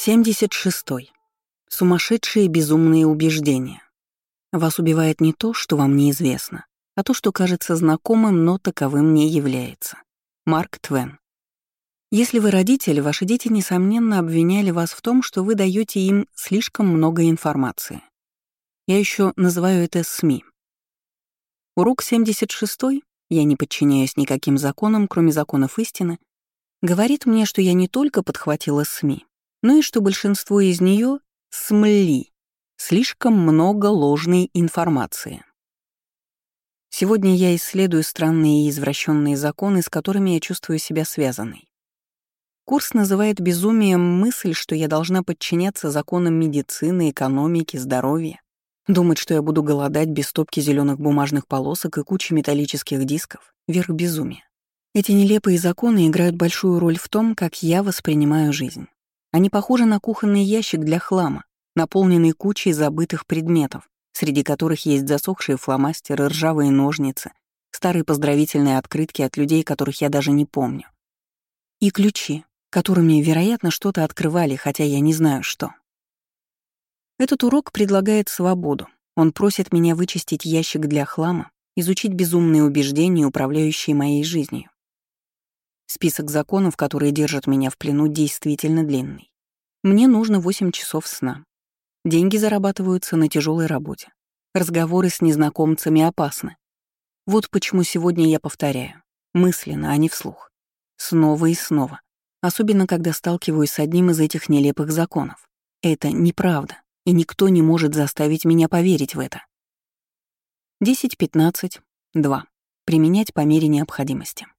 76. Сумасшедшие безумные убеждения. Вас убивает не то, что вам неизвестно, а то, что кажется знакомым, но таковым не является. Марк Твен. Если вы родитель, ваши дети, несомненно, обвиняли вас в том, что вы даете им слишком много информации. Я еще называю это СМИ. Урок 76, я не подчиняюсь никаким законам, кроме законов истины, говорит мне, что я не только подхватила СМИ, но и что большинство из нее смли. Слишком много ложной информации. Сегодня я исследую странные и извращенные законы, с которыми я чувствую себя связанной. Курс называет безумием мысль, что я должна подчиняться законам медицины, экономики, здоровья, думать, что я буду голодать без стопки зеленых бумажных полосок и кучи металлических дисков — верх безумия. Эти нелепые законы играют большую роль в том, как я воспринимаю жизнь. Они похожи на кухонный ящик для хлама, наполненный кучей забытых предметов, среди которых есть засохшие фломастеры, ржавые ножницы, старые поздравительные открытки от людей, которых я даже не помню. И ключи, которыми, вероятно, что-то открывали, хотя я не знаю что. Этот урок предлагает свободу. Он просит меня вычистить ящик для хлама, изучить безумные убеждения, управляющие моей жизнью. Список законов, которые держат меня в плену, действительно длинный. Мне нужно 8 часов сна. Деньги зарабатываются на тяжелой работе. Разговоры с незнакомцами опасны. Вот почему сегодня я повторяю. Мысленно, а не вслух. Снова и снова. Особенно, когда сталкиваюсь с одним из этих нелепых законов. Это неправда, и никто не может заставить меня поверить в это. 10-15-2. Применять по мере необходимости.